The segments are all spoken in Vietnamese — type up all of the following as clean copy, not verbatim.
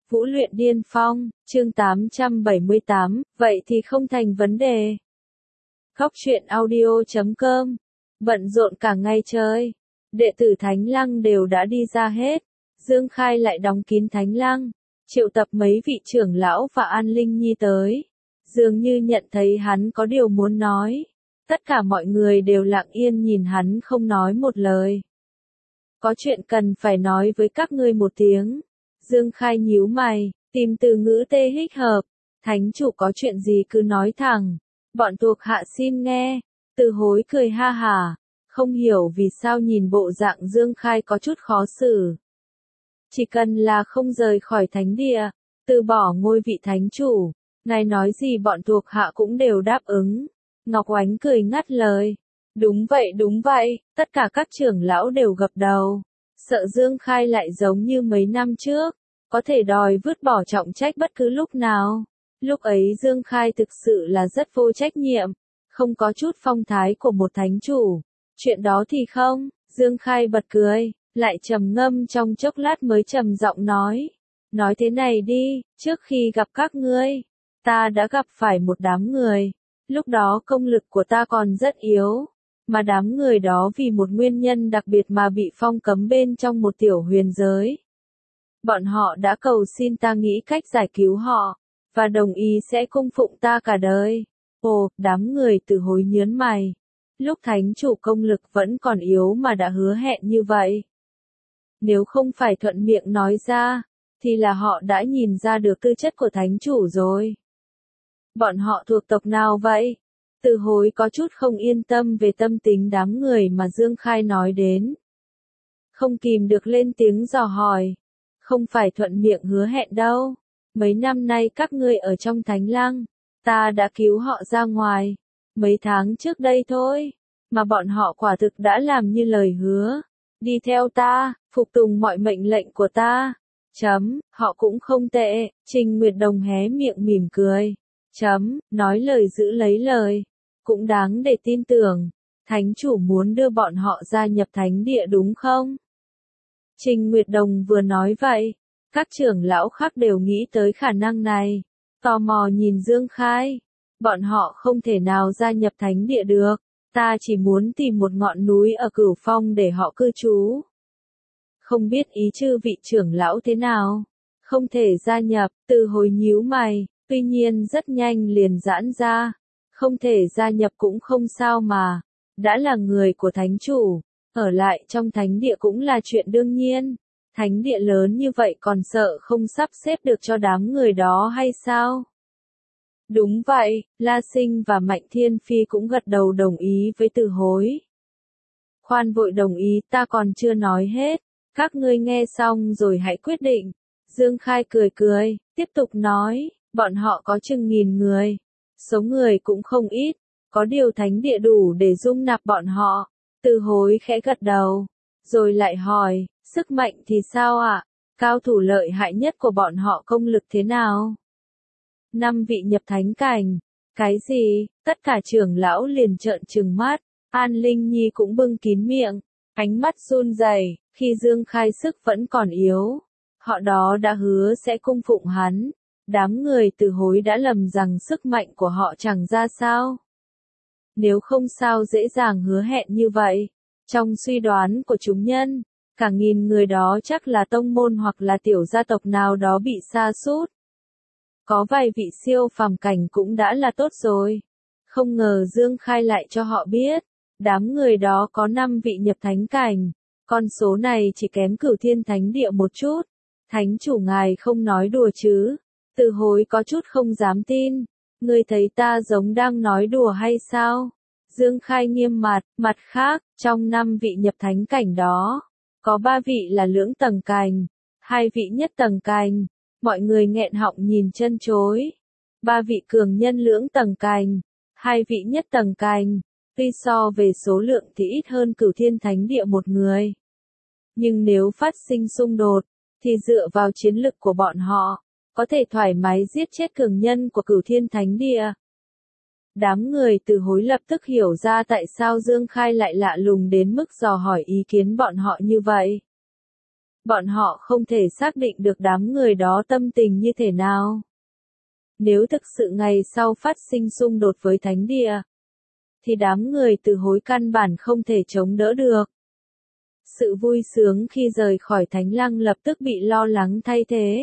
Vũ luyện điên phong, chương 878, vậy thì không thành vấn đề. Góc truyện audio.com, bận rộn cả ngày trời. Đệ tử Thánh Lăng đều đã đi ra hết. Dương Khai lại đóng kín Thánh Lăng, triệu tập mấy vị trưởng lão và An Linh Nhi tới. Dường như nhận thấy hắn có điều muốn nói. Tất cả mọi người đều lặng yên nhìn hắn không nói một lời. Có chuyện cần phải nói với các ngươi một tiếng. Dương Khai nhíu mày, tìm từ ngữ tê hích hợp. Thánh chủ có chuyện gì cứ nói thẳng. Bọn thuộc hạ xin nghe. Từ hối cười ha hả. Không hiểu vì sao nhìn bộ dạng Dương Khai có chút khó xử. Chỉ cần là không rời khỏi thánh địa, từ bỏ ngôi vị thánh chủ, ngài nói gì bọn thuộc hạ cũng đều đáp ứng. Ngọc Oánh cười ngắt lời. Đúng vậy, tất cả các trưởng lão đều gật đầu. Sợ Dương Khai lại giống như mấy năm trước, có thể đòi vứt bỏ trọng trách bất cứ lúc nào. Lúc ấy Dương Khai thực sự là rất vô trách nhiệm, không có chút phong thái của một thánh chủ. Chuyện đó thì không, Dương Khai bật cười, lại trầm ngâm trong chốc lát mới trầm giọng nói. Nói thế này đi, trước khi gặp các ngươi, ta đã gặp phải một đám người. Lúc đó công lực của ta còn rất yếu, mà đám người đó vì một nguyên nhân đặc biệt mà bị phong cấm bên trong một tiểu huyền giới. Bọn họ đã cầu xin ta nghĩ cách giải cứu họ, và đồng ý sẽ cung phụng ta cả đời. Ồ, đám người Từ Hối nhớn mày. Lúc thánh chủ công lực vẫn còn yếu mà đã hứa hẹn như vậy. Nếu không phải thuận miệng nói ra, thì là họ đã nhìn ra được tư chất của thánh chủ rồi. Bọn họ thuộc tộc nào vậy? Từ Hối có chút không yên tâm về tâm tính đám người mà Dương Khai nói đến. Không kìm được lên tiếng dò hỏi. Không phải thuận miệng hứa hẹn đâu. Mấy năm nay các ngươi ở trong Thánh Lăng, ta đã cứu họ ra ngoài. Mấy tháng trước đây thôi, mà bọn họ quả thực đã làm như lời hứa. Đi theo ta, phục tùng mọi mệnh lệnh của ta. Họ cũng không tệ. Trình Nguyệt Đồng hé miệng mỉm cười. Nói lời giữ lấy lời. Cũng đáng để tin tưởng. Thánh chủ muốn đưa bọn họ gia nhập thánh địa đúng không? Trình Nguyệt Đồng vừa nói vậy, các trưởng lão khác đều nghĩ tới khả năng này. Tò mò nhìn Dương Khai. Bọn họ không thể nào gia nhập thánh địa được. Ta chỉ muốn tìm một ngọn núi ở Cửu Phong để họ cư trú. Không biết ý chư vị trưởng lão thế nào? Không thể gia nhập, Từ Hối nhíu mày, tuy nhiên rất nhanh liền giãn ra. Không thể gia nhập cũng không sao mà. Đã là người của thánh chủ, ở lại trong thánh địa cũng là chuyện đương nhiên. Thánh địa lớn như vậy còn sợ không sắp xếp được cho đám người đó hay sao? Đúng vậy, La Sinh và Mạnh Thiên Phi cũng gật đầu đồng ý với Từ Hối. Khoan vội đồng ý, ta còn chưa nói hết. Các ngươi nghe xong rồi hãy quyết định. Dương Khai cười, tiếp tục nói, bọn họ có chừng 1000 người. Số người cũng không ít, có điều thánh địa đủ để dung nạp bọn họ. Từ Hối khẽ gật đầu, rồi lại hỏi, sức mạnh thì sao ạ? Cao thủ lợi hại nhất của bọn họ công lực thế nào? 5 vị nhập thánh cảnh. Cái gì? Tất cả trưởng lão liền trợn trừng mắt. An Linh Nhi cũng bưng kín miệng, ánh mắt run rẩy. Khi Dương Khai sức vẫn còn yếu, họ đó đã hứa sẽ cung phụng hắn. Đám người Từ Hối đã lầm rằng sức mạnh của họ chẳng ra sao. Nếu không sao dễ dàng hứa hẹn như vậy. Trong suy đoán của chúng nhân, cả 1000 người đó chắc là tông môn hoặc là tiểu gia tộc nào đó bị sa sút. Có vài vị siêu phàm cảnh cũng đã là tốt rồi. Không ngờ Dương Khai lại cho họ biết, đám người đó có 5 vị nhập thánh cảnh. Con số này chỉ kém Cửu Thiên Thánh Địa một chút. Thánh chủ ngài không nói đùa chứ? Từ Hối có chút không dám tin. Ngươi thấy ta giống đang nói đùa hay sao? Dương Khai nghiêm mặt, mặt khác, trong 5 vị nhập thánh cảnh đó, có 3 vị là lưỡng tầng cảnh, 2 vị nhất tầng cảnh. Mọi người nghẹn họng nhìn chân chối. 3 vị cường nhân lưỡng tầng cảnh, 2 vị nhất tầng cảnh. Tuy so về số lượng thì ít hơn Cửu Thiên Thánh Địa một người. Nhưng nếu phát sinh xung đột, thì dựa vào chiến lực của bọn họ, có thể thoải mái giết chết cường nhân của Cửu Thiên Thánh Địa. Đám người Từ Hối lập tức hiểu ra tại sao Dương Khai lại lạ lùng đến mức dò hỏi ý kiến bọn họ như vậy. bọn họ không thể xác định được đám người đó tâm tình như thế nào. Nếu thực sự ngày sau phát sinh xung đột với thánh địa, thì đám người từ hối căn bản không thể chống đỡ được. Sự vui sướng khi rời khỏi thánh lăng lập tức bị lo lắng thay thế.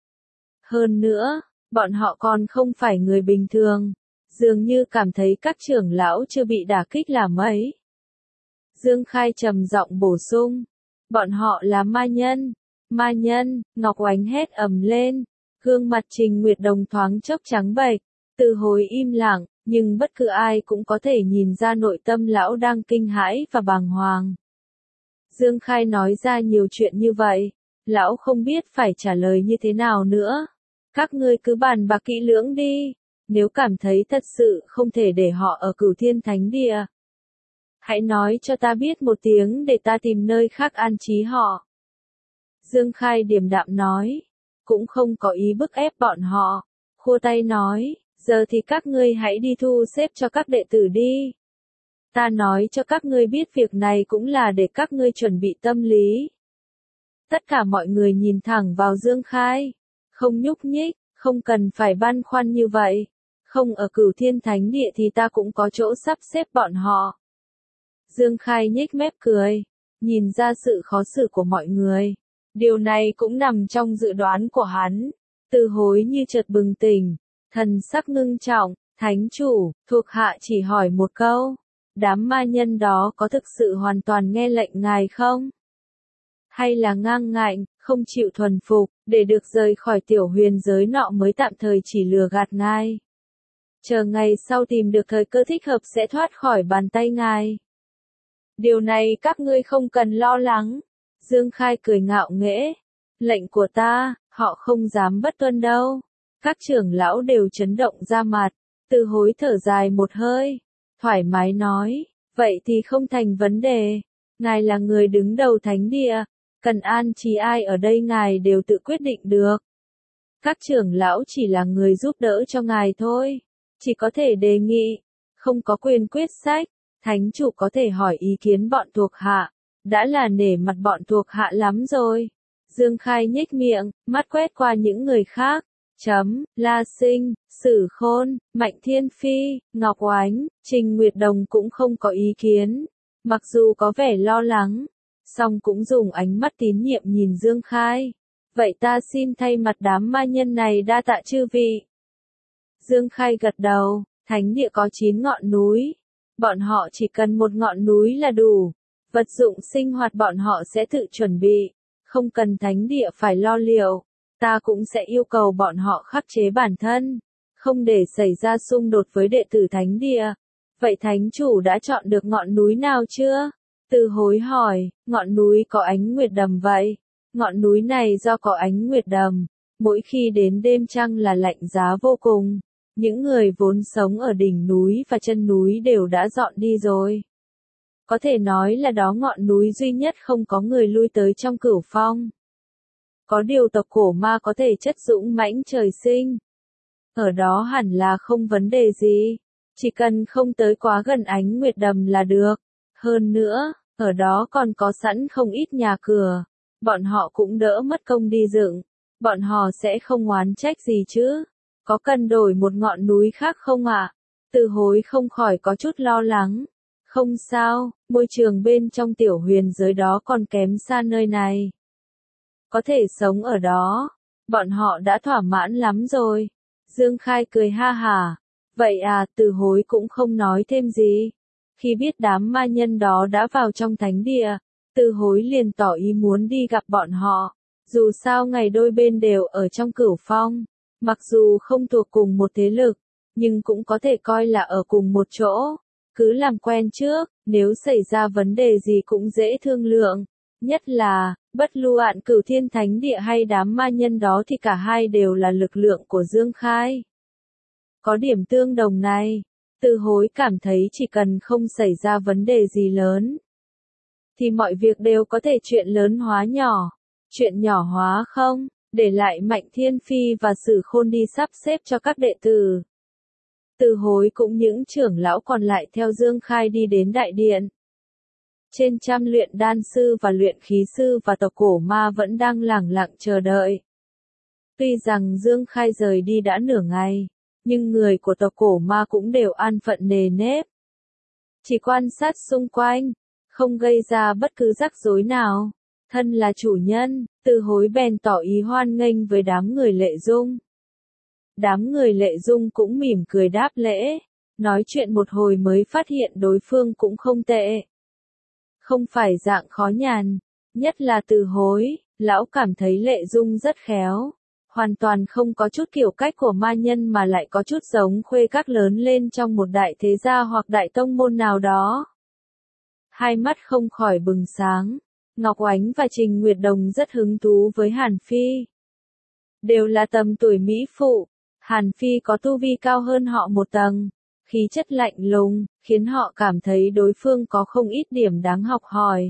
Hơn nữa, bọn họ còn không phải người bình thường, dường như cảm thấy các trưởng lão chưa bị đả kích là mấy. Dương Khai trầm giọng bổ sung, bọn họ là ma nhân. Ma nhân, Ngọc Oánh hét ầm lên, gương mặt Trình Nguyệt Đồng thoáng chốc trắng bệch, Từ Hối im lặng, nhưng bất cứ ai cũng có thể nhìn ra nội tâm lão đang kinh hãi và bàng hoàng. Dương Khai nói ra nhiều chuyện như vậy, lão không biết phải trả lời như thế nào nữa. Các ngươi cứ bàn bạc kỹ lưỡng đi, nếu cảm thấy thật sự không thể để họ ở Cửu Thiên Thánh Địa, hãy nói cho ta biết một tiếng để ta tìm nơi khác an trí họ. Dương Khai điềm đạm nói, cũng không có ý bức ép bọn họ, khua tay nói, giờ thì các ngươi hãy đi thu xếp cho các đệ tử đi. Ta nói cho các ngươi biết việc này cũng là để các ngươi chuẩn bị tâm lý. Tất cả mọi người nhìn thẳng vào Dương Khai, không nhúc nhích, không cần phải băn khoăn như vậy. Không ở Cửu Thiên Thánh Địa thì ta cũng có chỗ sắp xếp bọn họ. Dương Khai nhếch mép cười, nhìn ra sự khó xử của mọi người. Điều này cũng nằm trong dự đoán của hắn. Từ Hối như chợt bừng tỉnh, thần sắc ngưng trọng, thánh chủ, thuộc hạ chỉ hỏi một câu. Đám ma nhân đó có thực sự hoàn toàn nghe lệnh ngài không? Hay là ngang ngạnh, không chịu thuần phục, để được rời khỏi tiểu huyền giới nọ mới tạm thời chỉ lừa gạt ngài? Chờ ngày sau tìm được thời cơ thích hợp sẽ thoát khỏi bàn tay ngài. Điều này các ngươi không cần lo lắng. Dương Khai cười ngạo nghễ. Lệnh của ta, họ không dám bất tuân đâu. Các trưởng lão đều chấn động ra mặt. Từ Hối thở dài một hơi, thoải mái nói, vậy thì không thành vấn đề. Ngài là người đứng đầu thánh địa, cần an trí ai ở đây ngài đều tự quyết định được. Các trưởng lão chỉ là người giúp đỡ cho ngài thôi, chỉ có thể đề nghị, không có quyền quyết sách. Thánh chủ có thể hỏi ý kiến bọn thuộc hạ, đã là nể mặt bọn thuộc hạ lắm rồi. Dương Khai nhếch miệng, mắt quét qua những người khác. La Sinh, Sử Khôn, Mạnh Thiên Phi, Ngọc Oánh, Trình Nguyệt Đồng cũng không có ý kiến. Mặc dù có vẻ lo lắng, song cũng dùng ánh mắt tín nhiệm nhìn Dương Khai. Vậy ta xin thay mặt đám ma nhân này đa tạ chư vị. Dương Khai gật đầu, thánh địa có 9 ngọn núi. Bọn họ chỉ cần một ngọn núi là đủ. Vật dụng sinh hoạt bọn họ sẽ tự chuẩn bị, không cần thánh địa phải lo liệu. Ta cũng sẽ yêu cầu bọn họ khắc chế bản thân, không để xảy ra xung đột với đệ tử thánh địa. Vậy thánh chủ đã chọn được ngọn núi nào chưa? Từ Hối hỏi, ngọn núi có ánh nguyệt đầm vậy. Ngọn núi này do có ánh nguyệt đầm, mỗi khi đến đêm trăng là lạnh giá vô cùng. Những người vốn sống ở đỉnh núi và chân núi đều đã dọn đi rồi. Có thể nói là đó ngọn núi duy nhất không có người lui tới trong Cửu Phong. Có điều tộc cổ ma có thể chất dũng mãnh trời sinh. Ở đó hẳn là không vấn đề gì. Chỉ cần không tới quá gần ánh nguyệt đầm là được. Hơn nữa, ở đó còn có sẵn không ít nhà cửa. Bọn họ cũng đỡ mất công đi dựng. Bọn họ sẽ không oán trách gì chứ. Có cần đổi một ngọn núi khác không ạ? Từ Hối không khỏi có chút lo lắng. Không sao, môi trường bên trong tiểu huyền giới đó còn kém xa nơi này. Có thể sống ở đó, bọn họ đã thỏa mãn lắm rồi. Dương Khai cười ha hả. Vậy à, Từ Hối cũng không nói thêm gì. Khi biết đám ma nhân đó đã vào trong thánh địa, Từ Hối liền tỏ ý muốn đi gặp bọn họ. Dù sao ngày đôi bên đều ở trong Cửu Phong, mặc dù không thuộc cùng một thế lực, nhưng cũng có thể coi là ở cùng một chỗ. Cứ làm quen trước, nếu xảy ra vấn đề gì cũng dễ thương lượng. Nhất là, bất luận Cửu Thiên Thánh Địa hay đám ma nhân đó thì cả hai đều là lực lượng của Dương Khai. Có điểm tương đồng này, Từ Hối cảm thấy chỉ cần không xảy ra vấn đề gì lớn, thì mọi việc đều có thể chuyện lớn hóa nhỏ. Chuyện nhỏ hóa không, để lại Mạnh Thiên Phi và Sử Khôn đi sắp xếp cho các đệ tử. Từ Hối cũng những trưởng lão còn lại theo Dương Khai đi đến đại điện. Trên trăm luyện đan sư và luyện khí sư và tộc cổ ma vẫn đang lẳng lặng chờ đợi. Tuy rằng Dương Khai rời đi đã nửa ngày, nhưng người của tộc cổ ma cũng đều an phận nề nếp. Chỉ quan sát xung quanh, không gây ra bất cứ rắc rối nào. Thân là chủ nhân, Từ Hối bèn tỏ ý hoan nghênh với đám người Lệ Dung. Đám người Lệ Dung cũng mỉm cười đáp lễ, nói chuyện một hồi mới phát hiện đối phương cũng không tệ. Không phải dạng khó nhằn, nhất là Từ Hối, lão cảm thấy Lệ Dung rất khéo. Hoàn toàn không có chút kiểu cách của ma nhân mà lại có chút giống khuê các lớn lên trong một đại thế gia hoặc đại tông môn nào đó. Hai mắt không khỏi bừng sáng, Ngọc Oánh và Trình Nguyệt Đồng rất hứng thú với Hàn Phi. Đều là tầm tuổi mỹ phụ, Hàn Phi có tu vi cao hơn họ một tầng, khí chất lạnh lùng, khiến họ cảm thấy đối phương có không ít điểm đáng học hỏi.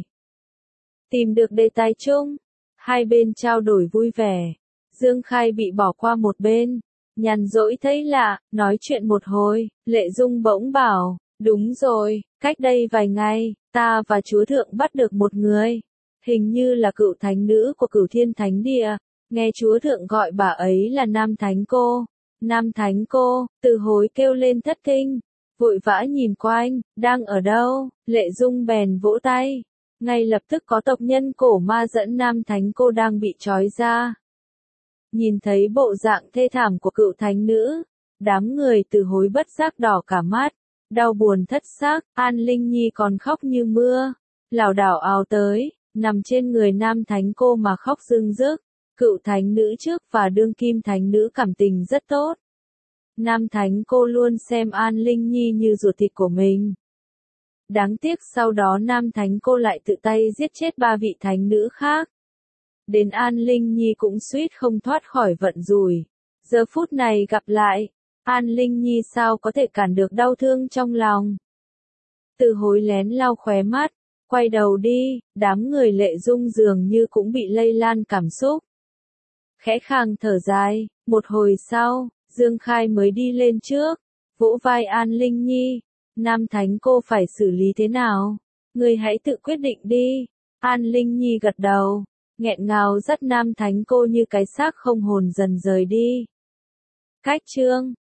Tìm được đề tài chung, hai bên trao đổi vui vẻ. Dương Khai bị bỏ qua một bên, nhàn rỗi thấy lạ, nói chuyện một hồi, Lệ Dung bỗng bảo, đúng rồi, cách đây vài ngày, ta và chúa thượng bắt được một người, hình như là cựu thánh nữ của Cửu Thiên Thánh Địa, nghe chúa thượng gọi bà ấy là Nam Thánh Cô. Nam Thánh Cô, Từ Hối kêu lên thất kinh, vội vã nhìn quanh, đang ở đâu, Lệ Dung bèn vỗ tay, ngay lập tức có tộc nhân cổ ma dẫn Nam Thánh Cô đang bị trói ra. Nhìn thấy bộ dạng thê thảm của cựu thánh nữ, đám người Từ Hối bất giác đỏ cả mắt, đau buồn thất xác, An Linh Nhi còn khóc như mưa, lảo đảo ào tới, nằm trên người Nam Thánh Cô mà khóc rưng rức. Cựu thánh nữ trước và đương kim thánh nữ cảm tình rất tốt. Nam Thánh Cô luôn xem An Linh Nhi như ruột thịt của mình. Đáng tiếc sau đó Nam Thánh Cô lại tự tay giết chết 3 vị thánh nữ khác. Đến An Linh Nhi cũng suýt không thoát khỏi vận rủi. Giờ phút này gặp lại, An Linh Nhi sao có thể cản được đau thương trong lòng. Từ Hối lén lau khóe mắt, quay đầu đi, đám người Lệ Dung dường như cũng bị lây lan cảm xúc. Khẽ khàng thở dài, một hồi sau, Dương Khai mới đi lên trước, vỗ vai An Linh Nhi, Nam Thánh Cô phải xử lý thế nào? Ngươi hãy tự quyết định đi. An Linh Nhi gật đầu, nghẹn ngào dắt Nam Thánh Cô như cái xác không hồn dần rời đi. Cách chương